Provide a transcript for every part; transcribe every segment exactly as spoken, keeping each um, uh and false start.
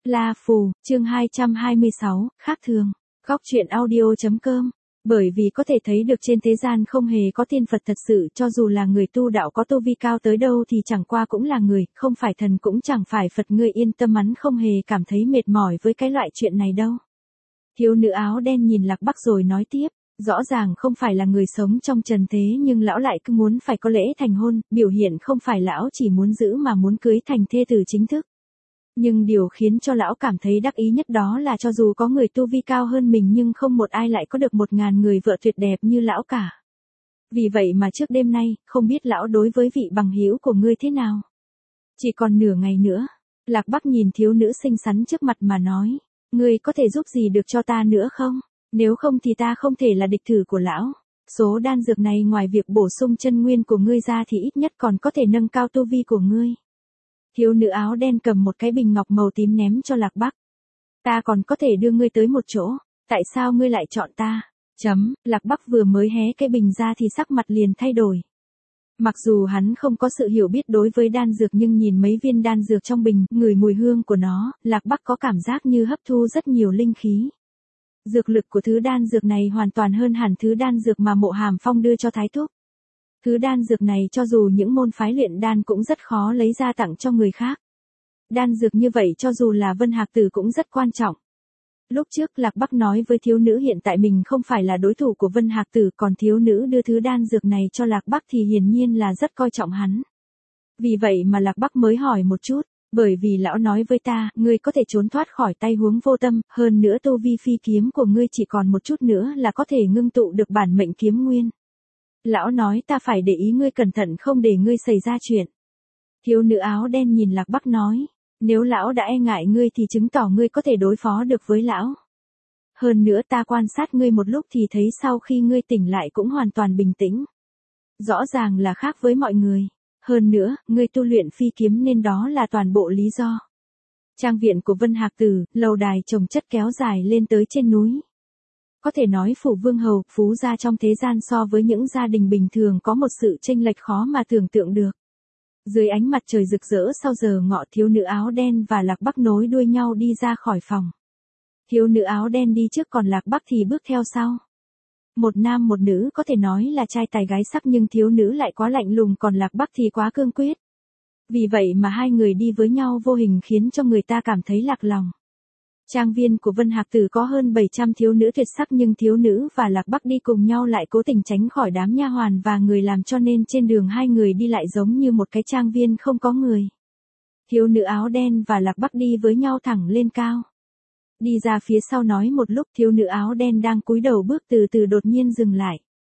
La Phù, chương hai trăm hai mươi sáu, khác thường. Góc truyện audio chấm com. Bởi vì có thể thấy được trên thế gian không hề có tiên Phật thật sự, cho dù là người tu đạo có tu vi cao tới đâu thì chẳng qua cũng là người, không phải thần cũng chẳng phải Phật, ngươi yên tâm, hắn không hề cảm thấy mệt mỏi với cái loại chuyện này đâu. Thiếu nữ áo đen nhìn Lạc Bắc rồi nói tiếp, rõ ràng không phải là người sống trong trần thế nhưng lão lại cứ muốn phải có lễ thành hôn, biểu hiện không phải lão chỉ muốn giữ mà muốn cưới thành thê tử chính thức. Nhưng điều khiến cho lão cảm thấy đắc ý nhất đó là cho dù có người tu vi cao hơn mình nhưng không một ai lại có được một ngàn người vợ tuyệt đẹp như lão cả. Vì vậy mà trước đêm nay, không biết lão đối với vị bằng hữu của ngươi thế nào. Chỉ còn nửa ngày nữa, Lạc Bắc nhìn thiếu nữ xinh xắn trước mặt mà nói, ngươi có thể giúp gì được cho ta nữa không? Nếu không thì ta không thể là địch thủ của lão. Số đan dược này ngoài việc bổ sung chân nguyên của ngươi ra thì ít nhất còn có thể nâng cao tu vi của ngươi. Thiếu nữ áo đen cầm một cái bình ngọc màu tím ném cho Lạc Bắc. Ta còn có thể đưa ngươi tới một chỗ, tại sao ngươi lại chọn ta? Chấm, Lạc Bắc vừa mới hé cái bình ra thì sắc mặt liền thay đổi. Mặc dù hắn không có sự hiểu biết đối với đan dược nhưng nhìn mấy viên đan dược trong bình, ngửi mùi hương của nó, Lạc Bắc có cảm giác như hấp thu rất nhiều linh khí. Dược lực của thứ đan dược này hoàn toàn hơn hẳn thứ đan dược mà Mộ Hàm Phong đưa cho Thái Thúc. Thứ đan dược này cho dù những môn phái luyện đan cũng rất khó lấy ra tặng cho người khác. Đan dược như vậy cho dù là Vân Hạc Tử cũng rất quan trọng. Lúc trước Lạc Bắc nói với thiếu nữ hiện tại mình không phải là đối thủ của Vân Hạc Tử, còn thiếu nữ đưa thứ đan dược này cho Lạc Bắc thì hiển nhiên là rất coi trọng hắn. Vì vậy mà Lạc Bắc mới hỏi một chút, bởi vì lão nói với ta, ngươi có thể trốn thoát khỏi tay Huống Vô Tâm, hơn nữa tu vi phi kiếm của ngươi chỉ còn một chút nữa là có thể ngưng tụ được bản mệnh kiếm nguyên. Lão nói ta phải để ý ngươi cẩn thận không để ngươi xảy ra chuyện. Thiếu nữ áo đen nhìn Lạc Bắc nói, nếu lão đã e ngại ngươi thì chứng tỏ ngươi có thể đối phó được với lão. Hơn nữa ta quan sát ngươi một lúc thì thấy sau khi ngươi tỉnh lại cũng hoàn toàn bình tĩnh. Rõ ràng là khác với mọi người. Hơn nữa, ngươi tu luyện phi kiếm nên đó là toàn bộ lý do. Trang viện của Vân Hạc Tử, lầu đài chồng chất kéo dài lên tới trên núi. Có thể nói phủ vương hầu, phú gia trong thế gian so với những gia đình bình thường có một sự chênh lệch khó mà tưởng tượng được. Dưới ánh mặt trời rực rỡ sau giờ ngọ, thiếu nữ áo đen và Lạc Bắc nối đuôi nhau đi ra khỏi phòng. Thiếu nữ áo đen đi trước còn Lạc Bắc thì bước theo sau. Một nam một nữ có thể nói là trai tài gái sắc nhưng thiếu nữ lại quá lạnh lùng còn Lạc Bắc thì quá cương quyết. Vì vậy mà hai người đi với nhau vô hình khiến cho người ta cảm thấy lạc lòng. Trang viên của Vân Hạc Tử có hơn bảy trăm thiếu nữ tuyệt sắc nhưng thiếu nữ và Lạc Bắc đi cùng nhau lại cố tình tránh khỏi đám nha hoàn và người làm cho nên trên đường hai người đi lại giống như một cái trang viên không có người. Thiếu nữ áo đen và Lạc Bắc đi với nhau thẳng lên cao. Đi ra phía sau nói một lúc thiếu nữ áo đen đang cúi đầu bước từ từ đột nhiên dừng lại.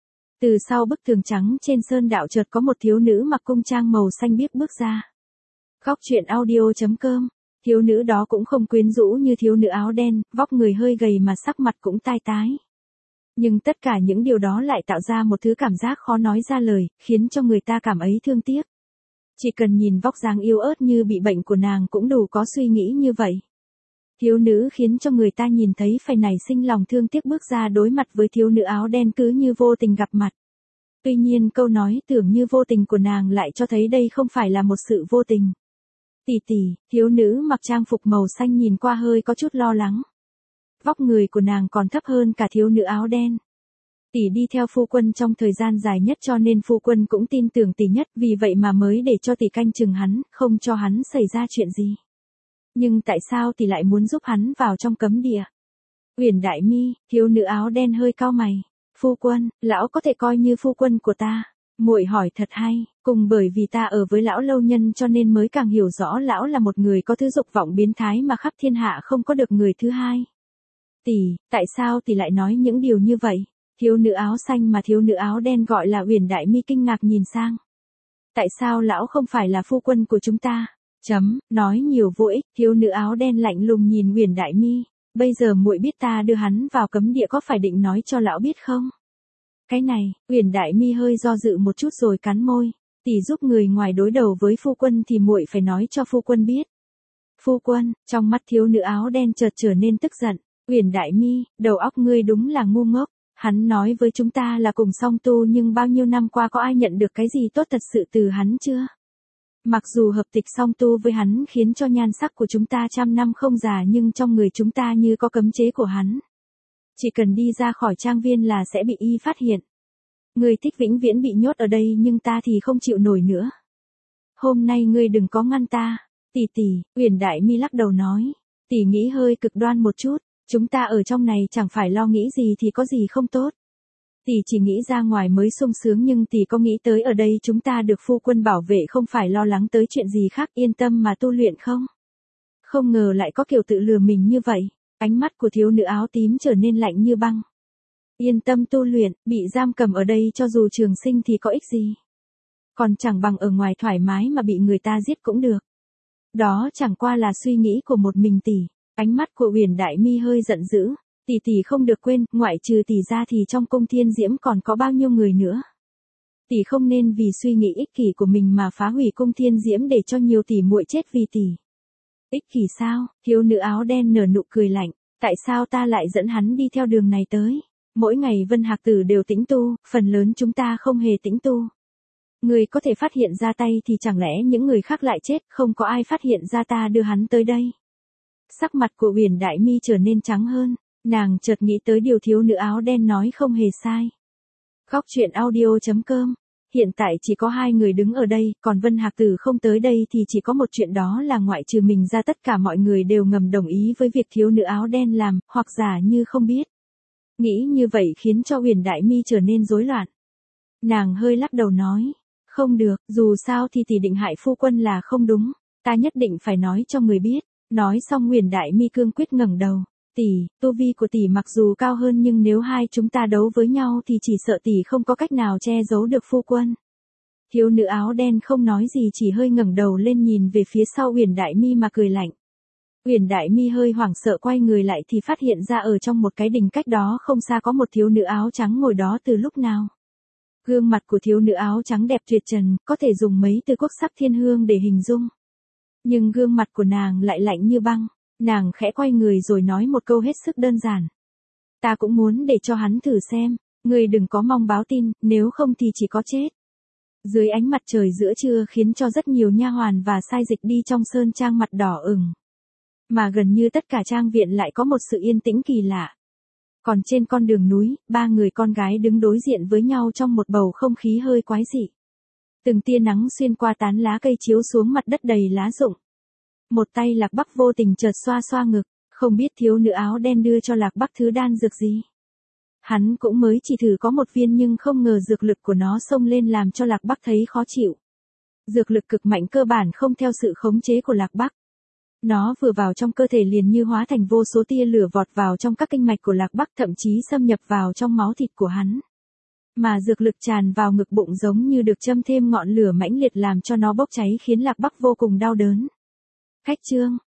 Từ sau bức tường trắng trên sơn đạo chợt có một thiếu nữ mặc cung trang màu xanh biếc bước ra. Góc truyện audio chấm com. Thiếu nữ đó cũng không quyến rũ như thiếu nữ áo đen, vóc người hơi gầy mà sắc mặt cũng tai tái. Nhưng tất cả những điều đó lại tạo ra một thứ cảm giác khó nói ra lời, khiến cho người ta cảm ấy thương tiếc. Chỉ cần nhìn vóc dáng yếu ớt như bị bệnh của nàng cũng đủ có suy nghĩ như vậy. Thiếu nữ khiến cho người ta nhìn thấy phải nảy sinh lòng thương tiếc bước ra đối mặt với thiếu nữ áo đen cứ như vô tình gặp mặt. Tuy nhiên câu nói tưởng như vô tình của nàng lại cho thấy đây không phải là một sự vô tình. Tỷ tỷ, thiếu nữ mặc trang phục màu xanh nhìn qua hơi có chút lo lắng. Vóc người của nàng còn thấp hơn cả thiếu nữ áo đen. Tỷ đi theo phu quân trong thời gian dài nhất cho nên phu quân cũng tin tưởng tỷ nhất, vì vậy mà mới để cho tỷ canh chừng hắn, không cho hắn xảy ra chuyện gì. Nhưng tại sao tỷ lại muốn giúp hắn vào trong cấm địa? Uyển Đại Mi, thiếu nữ áo đen hơi cau mày. Phu quân, lão có thể coi như phu quân của ta. Muội hỏi thật hay, cùng bởi vì ta ở với lão lâu nhân cho nên mới càng hiểu rõ lão là một người có thứ dục vọng biến thái mà khắp thiên hạ không có được người thứ hai. Tỷ, tại sao tỷ lại nói những điều như vậy? Thiếu nữ áo xanh mà thiếu nữ áo đen gọi là Uyển Đại Mi kinh ngạc nhìn sang. Tại sao lão không phải là phu quân của chúng ta? Chấm, nói nhiều vô ích, thiếu nữ áo đen lạnh lùng nhìn Uyển Đại Mi. Bây giờ muội biết ta đưa hắn vào cấm địa có phải định nói cho lão biết không? Cái này, Uyển Đại Mi hơi do dự một chút rồi cắn môi, tỷ giúp người ngoài đối đầu với phu quân thì muội phải nói cho phu quân biết. Phu quân, trong mắt thiếu nữ áo đen chợt trở nên tức giận, Uyển Đại Mi, đầu óc ngươi đúng là ngu ngốc, hắn nói với chúng ta là cùng song tu nhưng bao nhiêu năm qua có ai nhận được cái gì tốt thật sự từ hắn chưa? Mặc dù hợp tịch song tu với hắn khiến cho nhan sắc của chúng ta trăm năm không già nhưng trong người chúng ta như có cấm chế của hắn. Chỉ cần đi ra khỏi trang viên là sẽ bị y phát hiện. Ngươi thích vĩnh viễn bị nhốt ở đây nhưng ta thì không chịu nổi nữa. Hôm nay ngươi đừng có ngăn ta. Tỷ tỷ, Uyển Đại Mi lắc đầu nói. Tỷ nghĩ hơi cực đoan một chút, chúng ta ở trong này chẳng phải lo nghĩ gì thì có gì không tốt. Tỷ chỉ nghĩ ra ngoài mới sung sướng nhưng tỷ có nghĩ tới ở đây chúng ta được phu quân bảo vệ không phải lo lắng tới chuyện gì khác yên tâm mà tu luyện không? Không ngờ lại có kiểu tự lừa mình như vậy, ánh mắt của thiếu nữ áo tím trở nên lạnh như băng. Yên tâm tu luyện, bị giam cầm ở đây cho dù trường sinh thì có ích gì. Còn chẳng bằng ở ngoài thoải mái mà bị người ta giết cũng được. Đó chẳng qua là suy nghĩ của một mình tỷ. Ánh mắt của Uyển Đại Mi hơi giận dữ. Tỷ tỷ không được quên, ngoại trừ tỷ ra thì trong cung thiên diễm còn có bao nhiêu người nữa. Tỷ không nên vì suy nghĩ ích kỷ của mình mà phá hủy cung thiên diễm để cho nhiều tỷ muội chết vì tỷ. Ích kỷ sao? Thiếu nữ áo đen nở nụ cười lạnh. Tại sao ta lại dẫn hắn đi theo đường này tới? Mỗi ngày Vân Hạc Tử đều tĩnh tu, phần lớn chúng ta không hề tĩnh tu. Người có thể phát hiện ra tay thì chẳng lẽ những người khác lại chết, không có ai phát hiện ra ta đưa hắn tới đây. Sắc mặt của Uyển Đại Mi trở nên trắng hơn, nàng chợt nghĩ tới điều thiếu nữ áo đen nói không hề sai. Góc truyện audio chấm com. Hiện tại chỉ có hai người đứng ở đây, còn Vân Hạc Tử không tới đây thì chỉ có một chuyện đó là ngoại trừ mình ra tất cả mọi người đều ngầm đồng ý với việc thiếu nữ áo đen làm, hoặc giả như không biết. Nghĩ như vậy khiến cho Uyển Đại Mi trở nên rối loạn. Nàng hơi lắc đầu nói. Không được, dù sao thì tỷ định hại phu quân là không đúng. Ta nhất định phải nói cho người biết. Nói xong Uyển Đại Mi cương quyết ngẩng đầu. Tỷ, tu vi của tỷ mặc dù cao hơn nhưng nếu hai chúng ta đấu với nhau thì chỉ sợ tỷ không có cách nào che giấu được phu quân. Thiếu nữ áo đen không nói gì chỉ hơi ngẩng đầu lên nhìn về phía sau Uyển Đại Mi mà cười lạnh. Uyển Đại Mi hơi hoảng sợ quay người lại thì phát hiện ra ở trong một cái đình cách đó không xa có một thiếu nữ áo trắng ngồi đó từ lúc nào. Gương mặt của thiếu nữ áo trắng đẹp tuyệt trần, có thể dùng mấy từ quốc sắc thiên hương để hình dung. Nhưng gương mặt của nàng lại lạnh như băng, nàng khẽ quay người rồi nói một câu hết sức đơn giản. Ta cũng muốn để cho hắn thử xem, ngươi đừng có mong báo tin, nếu không thì chỉ có chết. Dưới ánh mặt trời giữa trưa khiến cho rất nhiều nha hoàn và sai dịch đi trong sơn trang mặt đỏ ửng. Mà gần như tất cả trang viện lại có một sự yên tĩnh kỳ lạ. Còn trên con đường núi, ba người con gái đứng đối diện với nhau trong một bầu không khí hơi quái dị. Từng tia nắng xuyên qua tán lá cây chiếu xuống mặt đất đầy lá rụng. Một tay Lạc Bắc vô tình chợt xoa xoa ngực, không biết thiếu nữ áo đen đưa cho Lạc Bắc thứ đan dược gì. Hắn cũng mới chỉ thử có một viên nhưng không ngờ dược lực của nó xông lên làm cho Lạc Bắc thấy khó chịu. Dược lực cực mạnh cơ bản không theo sự khống chế của Lạc Bắc. Nó vừa vào trong cơ thể liền như hóa thành vô số tia lửa vọt vào trong các kinh mạch của Lạc Bắc thậm chí xâm nhập vào trong máu thịt của hắn. Mà dược lực tràn vào ngực bụng giống như được châm thêm ngọn lửa mãnh liệt làm cho nó bốc cháy khiến Lạc Bắc vô cùng đau đớn. Khách trương,